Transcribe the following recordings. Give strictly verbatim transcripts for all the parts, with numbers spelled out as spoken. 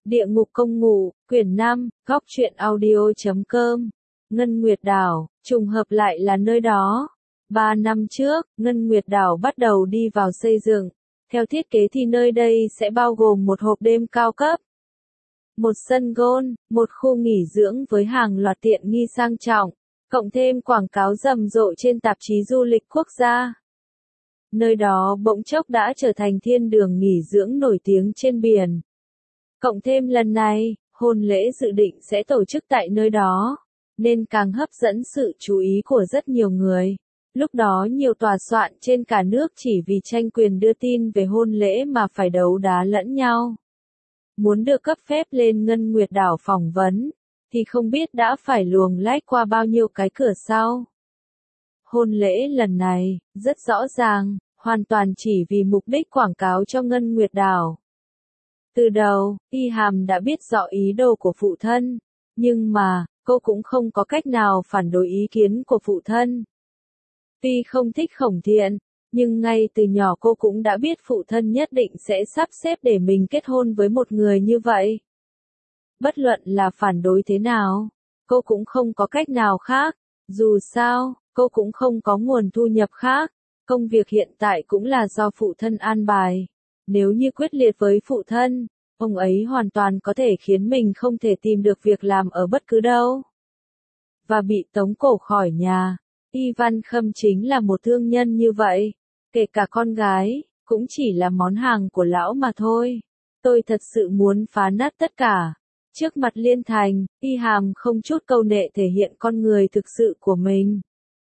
Địa ngục công ngụ, quyển năm, góc truyện audio chấm com. Ngân Nguyệt Đảo, trùng hợp lại là nơi đó. Ba năm trước, Ngân Nguyệt Đảo bắt đầu đi vào xây dựng. Theo thiết kế thì nơi đây sẽ bao gồm một hộp đêm cao cấp, một sân golf, một khu nghỉ dưỡng với hàng loạt tiện nghi sang trọng, cộng thêm quảng cáo rầm rộ trên tạp chí du lịch quốc gia. Nơi đó bỗng chốc đã trở thành thiên đường nghỉ dưỡng nổi tiếng trên biển. Cộng thêm lần này, hôn lễ dự định sẽ tổ chức tại nơi đó, nên càng hấp dẫn sự chú ý của rất nhiều người. Lúc đó nhiều tòa soạn trên cả nước chỉ vì tranh quyền đưa tin về hôn lễ mà phải đấu đá lẫn nhau. Muốn được cấp phép lên Ngân Nguyệt Đảo phỏng vấn, thì không biết đã phải luồng lách qua bao nhiêu cái cửa sau. Hôn lễ lần này, rất rõ ràng, hoàn toàn chỉ vì mục đích quảng cáo cho Ngân Nguyệt Đảo. Từ đầu, Y Hàm đã biết rõ ý đồ của phụ thân, nhưng mà, cô cũng không có cách nào phản đối ý kiến của phụ thân. Tuy không thích Khổng Thiện, nhưng ngay từ nhỏ cô cũng đã biết phụ thân nhất định sẽ sắp xếp để mình kết hôn với một người như vậy. Bất luận là phản đối thế nào, cô cũng không có cách nào khác, dù sao, cô cũng không có nguồn thu nhập khác, công việc hiện tại cũng là do phụ thân an bài. Nếu như quyết liệt với phụ thân, ông ấy hoàn toàn có thể khiến mình không thể tìm được việc làm ở bất cứ đâu. Và bị tống cổ khỏi nhà. Y Văn Khâm chính là một thương nhân như vậy. Kể cả con gái, cũng chỉ là món hàng của lão mà thôi. Tôi thật sự muốn phá nát tất cả. Trước mặt Liên Thành, Y Hàm không chút câu nệ thể hiện con người thực sự của mình.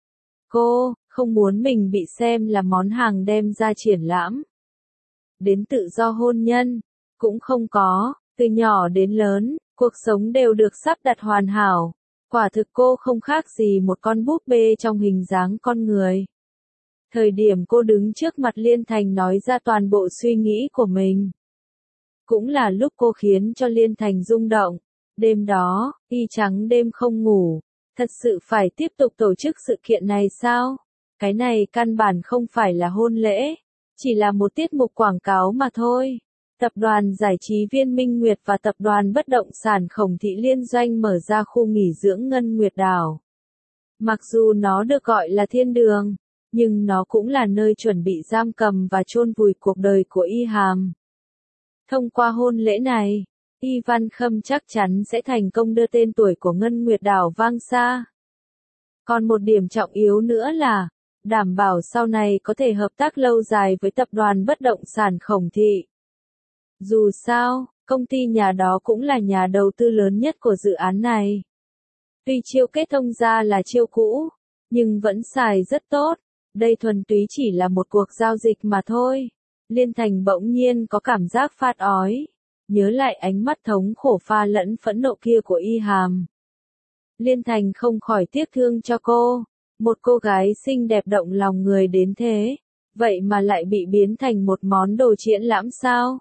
Cô, không muốn mình bị xem là món hàng đem ra triển lãm. Đến tự do hôn nhân, cũng không có, từ nhỏ đến lớn, cuộc sống đều được sắp đặt hoàn hảo. Quả thực cô không khác gì một con búp bê trong hình dáng con người. Thời điểm cô đứng trước mặt Liên Thành nói ra toàn bộ suy nghĩ của mình, cũng là lúc cô khiến cho Liên Thành rung động. Đêm đó, y trắng đêm không ngủ. Thật sự phải tiếp tục tổ chức sự kiện này sao? Cái này căn bản không phải là hôn lễ, chỉ là một tiết mục quảng cáo mà thôi. Tập đoàn Giải trí Viên Minh Nguyệt và Tập đoàn Bất động sản Khổng Thị liên doanh mở ra khu nghỉ dưỡng Ngân Nguyệt Đảo. Mặc dù nó được gọi là thiên đường, nhưng nó cũng là nơi chuẩn bị giam cầm và chôn vùi cuộc đời của Y Hàm. Thông qua hôn lễ này, Y Văn Khâm chắc chắn sẽ thành công đưa tên tuổi của Ngân Nguyệt Đảo vang xa. Còn một điểm trọng yếu nữa là, đảm bảo sau này có thể hợp tác lâu dài với Tập đoàn Bất động sản Khổng Thị. Dù sao, công ty nhà đó cũng là nhà đầu tư lớn nhất của dự án này. Tuy chiêu kết thông gia là chiêu cũ, nhưng vẫn xài rất tốt. Đây thuần túy chỉ là một cuộc giao dịch mà thôi. Liên Thành bỗng nhiên có cảm giác phát ói. Nhớ lại ánh mắt thống khổ pha lẫn phẫn nộ kia của Y Hàm. Liên Thành không khỏi tiếc thương cho cô. Một cô gái xinh đẹp động lòng người đến thế. Vậy mà lại bị biến thành một món đồ triển lãm sao?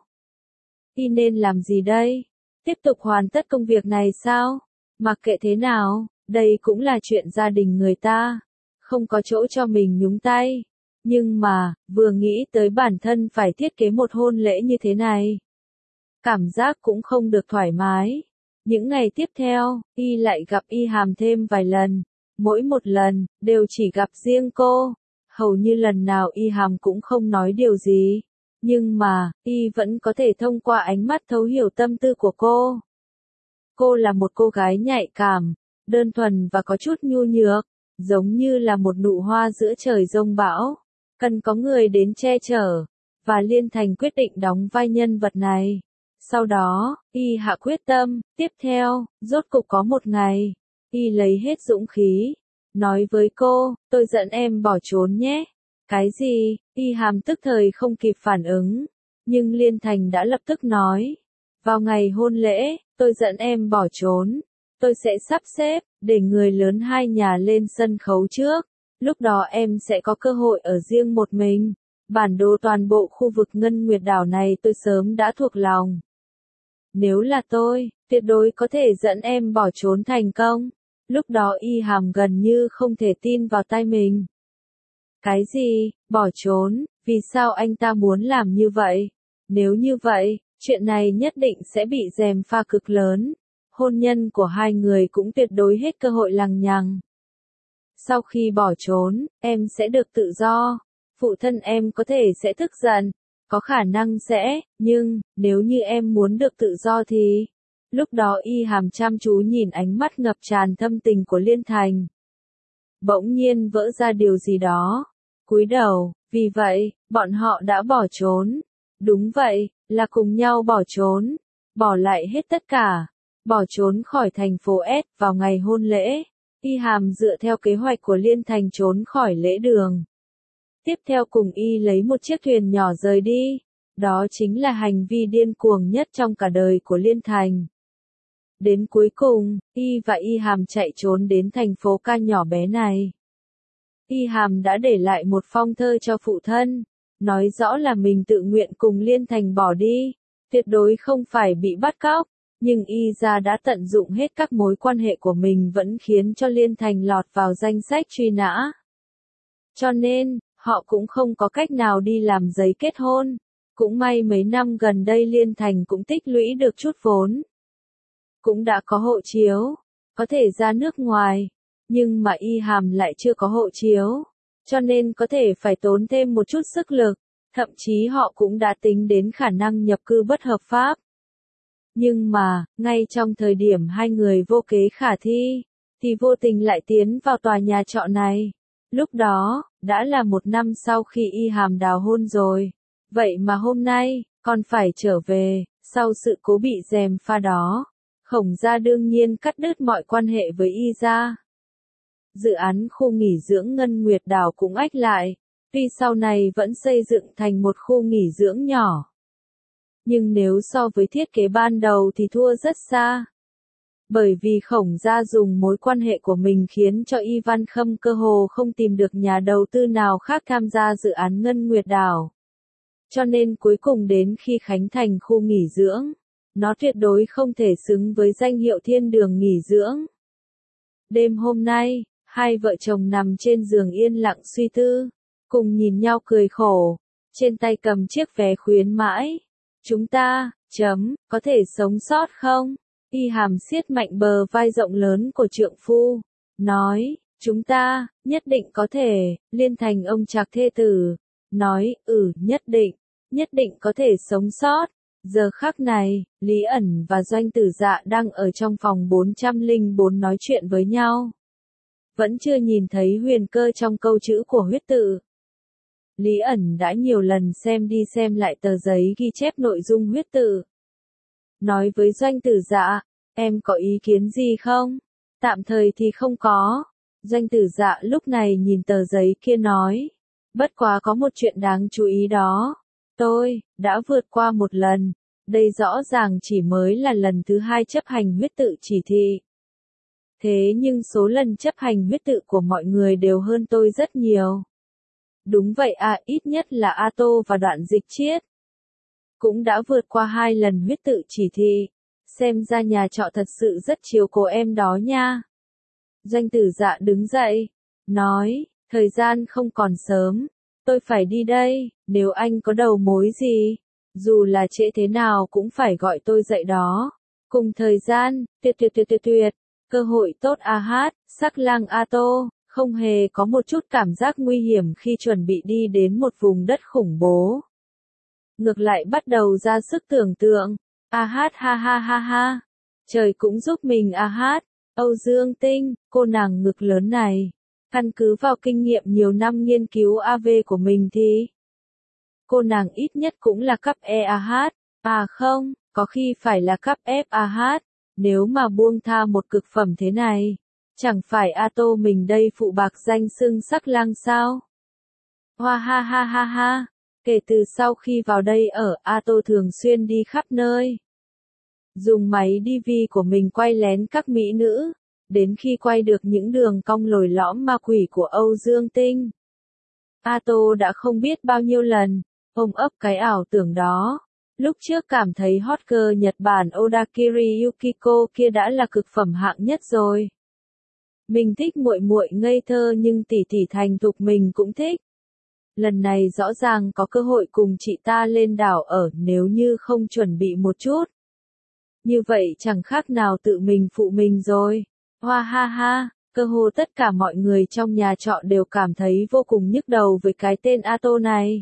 Y nên làm gì đây? Tiếp tục hoàn tất công việc này sao? Mặc kệ thế nào, đây cũng là chuyện gia đình người ta. Không có chỗ cho mình nhúng tay. Nhưng mà, vừa nghĩ tới bản thân phải thiết kế một hôn lễ như thế này, cảm giác cũng không được thoải mái. Những ngày tiếp theo, Y lại gặp Y Hàm thêm vài lần. Mỗi một lần, đều chỉ gặp riêng cô. Hầu như lần nào Y Hàm cũng không nói điều gì. Nhưng mà, Y vẫn có thể thông qua ánh mắt thấu hiểu tâm tư của cô. Cô là một cô gái nhạy cảm, đơn thuần và có chút nhu nhược, giống như là một nụ hoa giữa trời giông bão, cần có người đến che chở, và Liên Thành quyết định đóng vai nhân vật này. Sau đó, Y hạ quyết tâm, tiếp theo, rốt cục có một ngày, Y lấy hết dũng khí, nói với cô, tôi dẫn em bỏ trốn nhé. Cái gì? Y Hàm tức thời không kịp phản ứng, nhưng Liên Thành đã lập tức nói, vào ngày hôn lễ, tôi dẫn em bỏ trốn, tôi sẽ sắp xếp, để người lớn hai nhà lên sân khấu trước, lúc đó em sẽ có cơ hội ở riêng một mình. Bản đồ toàn bộ khu vực Ngân Nguyệt Đảo này tôi sớm đã thuộc lòng. Nếu là tôi, tuyệt đối có thể dẫn em bỏ trốn thành công. Lúc đó Y Hàm gần như không thể tin vào tai mình. Cái gì? Bỏ trốn? Vì sao anh ta muốn làm như vậy? Nếu như vậy, Chuyện này nhất định sẽ bị gièm pha cực lớn. Hôn nhân của hai người cũng tuyệt đối hết cơ hội lằng nhằng. Sau khi bỏ trốn, em sẽ được tự do. Phụ thân em có thể sẽ tức giận, có khả năng sẽ, nhưng, nếu như em muốn được tự do thì... Lúc đó Y Hàm chăm chú nhìn ánh mắt ngập tràn thâm tình của Liên Thành. Bỗng nhiên vỡ ra điều gì đó. Cúi đầu, vì vậy, bọn họ đã bỏ trốn. Đúng vậy, là cùng nhau bỏ trốn. Bỏ lại hết tất cả. Bỏ trốn khỏi thành phố S vào ngày hôn lễ. Y Hàm dựa theo kế hoạch của Liên Thành trốn khỏi lễ đường. Tiếp theo cùng Y lấy một chiếc thuyền nhỏ rời đi. Đó chính là hành vi điên cuồng nhất trong cả đời của Liên Thành. Đến cuối cùng, Y và Y Hàm chạy trốn đến thành phố ca nhỏ bé này. Y Hàm đã để lại một phong thơ cho phụ thân, nói rõ là mình tự nguyện cùng Liên Thành bỏ đi, tuyệt đối không phải bị bắt cóc, nhưng Y gia đã tận dụng hết các mối quan hệ của mình vẫn khiến cho Liên Thành lọt vào danh sách truy nã. Cho nên, họ cũng không có cách nào đi làm giấy kết hôn. Cũng may mấy năm gần đây Liên Thành cũng tích lũy được chút vốn. Cũng đã có hộ chiếu, có thể ra nước ngoài, nhưng mà Y Hàm lại chưa có hộ chiếu, cho nên có thể phải tốn thêm một chút sức lực, thậm chí họ cũng đã tính đến khả năng nhập cư bất hợp pháp. Nhưng mà, ngay trong thời điểm hai người vô kế khả thi, thì vô tình lại tiến vào tòa nhà trọ này. Lúc đó, đã là một năm sau khi Y Hàm đào hôn rồi. Vậy mà hôm nay, còn phải trở về, sau sự cố bị gièm pha đó. Khổng gia đương nhiên cắt đứt mọi quan hệ với Y gia. Dự án khu nghỉ dưỡng Ngân Nguyệt Đảo cũng ách lại, tuy sau này vẫn xây dựng thành một khu nghỉ dưỡng nhỏ. Nhưng nếu so với thiết kế ban đầu thì thua rất xa. Bởi vì Khổng gia dùng mối quan hệ của mình khiến cho Y Văn Khâm cơ hồ không tìm được nhà đầu tư nào khác tham gia dự án Ngân Nguyệt Đảo. Cho nên cuối cùng đến khi khánh thành khu nghỉ dưỡng, nó tuyệt đối không thể xứng với danh hiệu thiên đường nghỉ dưỡng. Đêm hôm nay, hai vợ chồng nằm trên giường yên lặng suy tư, cùng nhìn nhau cười khổ, trên tay cầm chiếc vé khuyến mãi. Chúng ta, chấm, có thể sống sót không? Y Hàm siết mạnh bờ vai rộng lớn của trượng phu, nói, chúng ta, nhất định có thể. Liên Thành ông trạc thê tử, nói, ừ, nhất định, nhất định có thể sống sót. Giờ khắc này, Lý ẩn và Doanh Tử Dạ đang ở trong phòng bốn trăm lẻ bốn nói chuyện với nhau. Vẫn chưa nhìn thấy huyền cơ trong câu chữ của huyết tự. Lý ẩn đã nhiều lần xem đi xem lại tờ giấy ghi chép nội dung huyết tự. Nói với Doanh Tử Dạ, em có ý kiến gì không? Tạm thời thì không có. Doanh Tử Dạ lúc này nhìn tờ giấy kia nói. Bất quá có một chuyện đáng chú ý đó. Tôi, đã vượt qua một lần. Đây rõ ràng chỉ mới là lần thứ hai chấp hành huyết tự chỉ thị. Thế nhưng số lần chấp hành huyết tự của mọi người đều hơn tôi rất nhiều. Đúng vậy à, ít nhất là A Tô và Đoạn Dịch Chiết. Cũng đã vượt qua hai lần huyết tự chỉ thị. Xem ra nhà trọ thật sự rất chiều cố em đó nha. Doanh Tử Dạ đứng dậy, nói, thời gian không còn sớm. Tôi phải đi đây, nếu anh có đầu mối gì, dù là trễ thế nào cũng phải gọi tôi dậy đó. Cùng thời gian, tuyệt tuyệt tuyệt tuyệt tuyệt, cơ hội tốt a hát, Sắc Lang A Tô, không hề có một chút cảm giác nguy hiểm khi chuẩn bị đi đến một vùng đất khủng bố. Ngược lại bắt đầu ra sức tưởng tượng, a hát ha ha ha ha, trời cũng giúp mình a hát, Âu Dương Tinh, cô nàng ngực lớn này. Căn cứ vào kinh nghiệm nhiều năm nghiên cứu a vê của mình thì cô nàng ít nhất cũng là cấp E a hát, à không, có khi phải là cấp F a hát, nếu mà buông tha một cực phẩm thế này, chẳng phải A Tô mình đây phụ bạc danh xưng Sắc Lang sao? Hoa ha ha ha ha, kể từ sau khi vào đây ở A Tô thường xuyên đi khắp nơi. Dùng máy đê vê của mình quay lén các mỹ nữ. Đến khi quay được những đường cong lồi lõm ma quỷ của Âu Dương Tinh, A Tô đã không biết bao nhiêu lần ôm ấp cái ảo tưởng đó. Lúc trước cảm thấy hot girl Nhật Bản Odakiri Yukiko kia đã là cực phẩm hạng nhất rồi. Mình thích muội muội ngây thơ nhưng tỷ tỷ thành thục mình cũng thích. lần này rõ ràng có cơ hội cùng chị ta lên đảo ở, nếu như không chuẩn bị một chút. Như vậy chẳng khác nào tự mình phụ mình rồi. Hoa ha ha, cơ hồ tất cả mọi người trong nhà trọ đều cảm thấy vô cùng nhức đầu với cái tên Ato này.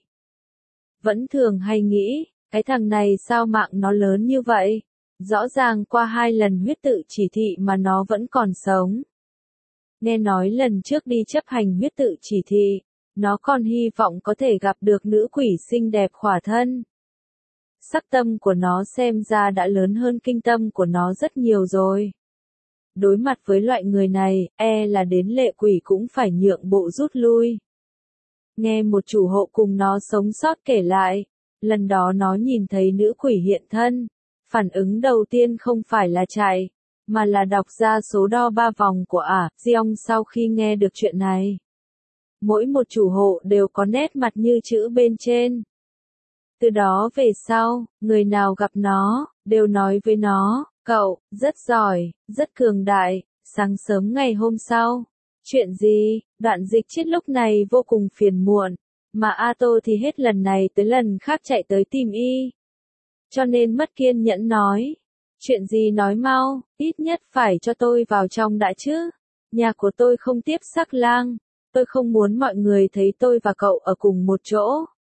Vẫn thường hay nghĩ, cái thằng này sao mạng nó lớn như vậy? Rõ ràng qua hai lần huyết tự chỉ thị mà nó vẫn còn sống. Nghe nói lần trước đi chấp hành huyết tự chỉ thị, nó còn hy vọng có thể gặp được nữ quỷ xinh đẹp khỏa thân. Sắc tâm của nó xem ra đã lớn hơn kinh tâm của nó rất nhiều rồi. Đối mặt với loại người này, e là đến lệ quỷ cũng phải nhượng bộ rút lui. Nghe một chủ hộ cùng nó sống sót kể lại, lần đó nó nhìn thấy nữ quỷ hiện thân, phản ứng đầu tiên không phải là chạy, mà là đọc ra số đo ba vòng của ả, Giong sau khi nghe được chuyện này. Mỗi một chủ hộ đều có nét mặt như chữ bên trên. Từ đó về sau, người nào gặp nó, đều nói với nó, cậu, rất giỏi, rất cường đại. Sáng sớm ngày hôm sau, chuyện gì, Đoạn Dịch Chiết lúc này vô cùng phiền muộn, mà Ato thì hết lần này tới lần khác chạy tới tìm y. Cho nên mất kiên nhẫn nói, chuyện gì nói mau, ít nhất phải cho tôi vào trong đã chứ. Nhà của tôi không tiếp sắc lang, tôi không muốn mọi người thấy tôi và cậu ở cùng một chỗ.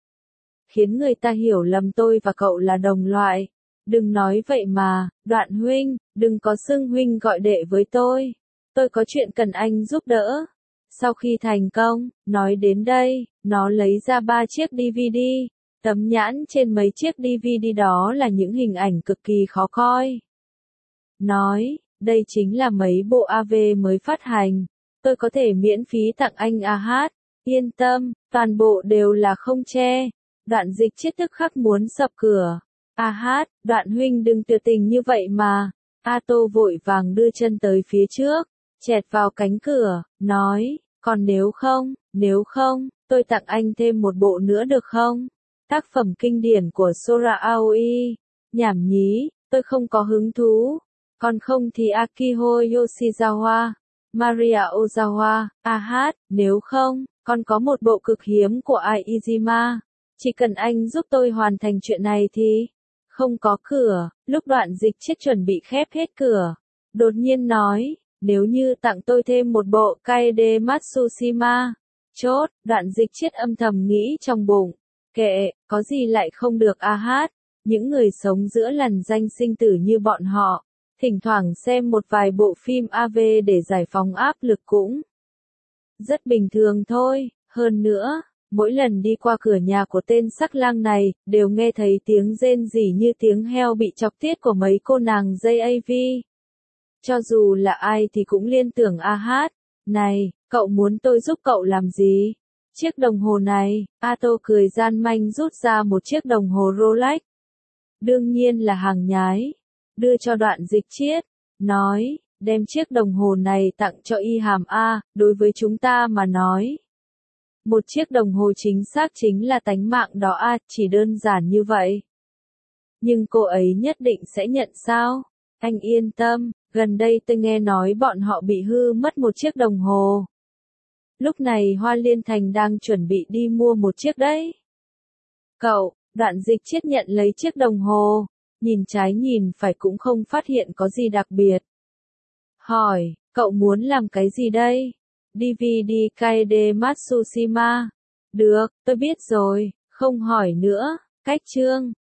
Khiến người ta hiểu lầm tôi và cậu là đồng loại. Đừng nói vậy mà, Đoạn huynh, đừng có xưng huynh gọi đệ với tôi. Tôi có chuyện cần anh giúp đỡ. Sau khi thành công, nói đến đây, nó lấy ra ba chiếc đê vê đê. Tấm nhãn trên mấy chiếc đê vê đê đó là những hình ảnh cực kỳ khó coi. Nói, đây chính là mấy bộ a vê mới phát hành. Tôi có thể miễn phí tặng anh a hát. Yên tâm, toàn bộ đều là không che. Đoạn Dịch Chiết tức khắc muốn sập cửa. A hát, Đoạn huynh đừng tuyệt tình như vậy mà. Ato vội vàng đưa chân tới phía trước, chẹt vào cánh cửa, nói, còn nếu không, nếu không, tôi tặng anh thêm một bộ nữa được không? Tác phẩm kinh điển của Sora Aoi. Nhảm nhí, tôi không có hứng thú. Còn không thì Akiho Yoshizawa, Maria Ozawa, a hát, nếu không, còn có một bộ cực hiếm của Aizima. Chỉ cần anh giúp tôi hoàn thành chuyện này thì... Không có cửa, lúc Đoạn Dịch Chiết chuẩn bị khép hết cửa. Đột nhiên nói, nếu như tặng tôi thêm một bộ Kaede Matsushima. Chốt, Đoạn Dịch Chiết âm thầm nghĩ trong bụng. Kệ, có gì lại không được a hát. Những người sống giữa lằn danh sinh tử như bọn họ, thỉnh thoảng xem một vài bộ phim a vê để giải phóng áp lực cũng rất bình thường thôi. Hơn nữa, mỗi lần đi qua cửa nhà của tên sắc lang này, đều nghe thấy tiếng rên rỉ như tiếng heo bị chọc tiết của mấy cô nàng dây a vê. Cho dù là ai thì cũng liên tưởng a hát. Này, cậu muốn tôi giúp cậu làm gì? Chiếc đồng hồ này, Ato cười gian manh rút ra một chiếc đồng hồ Rolex. Đương nhiên là hàng nhái. Đưa cho Đoạn Dịch Chiết, nói, đem chiếc đồng hồ này tặng cho Y Hàm A, đối với chúng ta mà nói. Một chiếc đồng hồ chính xác chính là tánh mạng đó a, chỉ đơn giản như vậy. Nhưng cô ấy nhất định sẽ nhận sao? Anh yên tâm, gần đây tôi nghe nói bọn họ bị hư mất một chiếc đồng hồ. Lúc này Hoa Liên Thành đang chuẩn bị đi mua một chiếc đấy. Cậu, Đoạn Dịch Chiết nhận lấy chiếc đồng hồ, nhìn trái nhìn phải cũng không phát hiện có gì đặc biệt. Hỏi, cậu muốn làm cái gì đây? đê vê đê Kaede Matsushima. Được, tôi biết rồi, không hỏi nữa. Cách chương,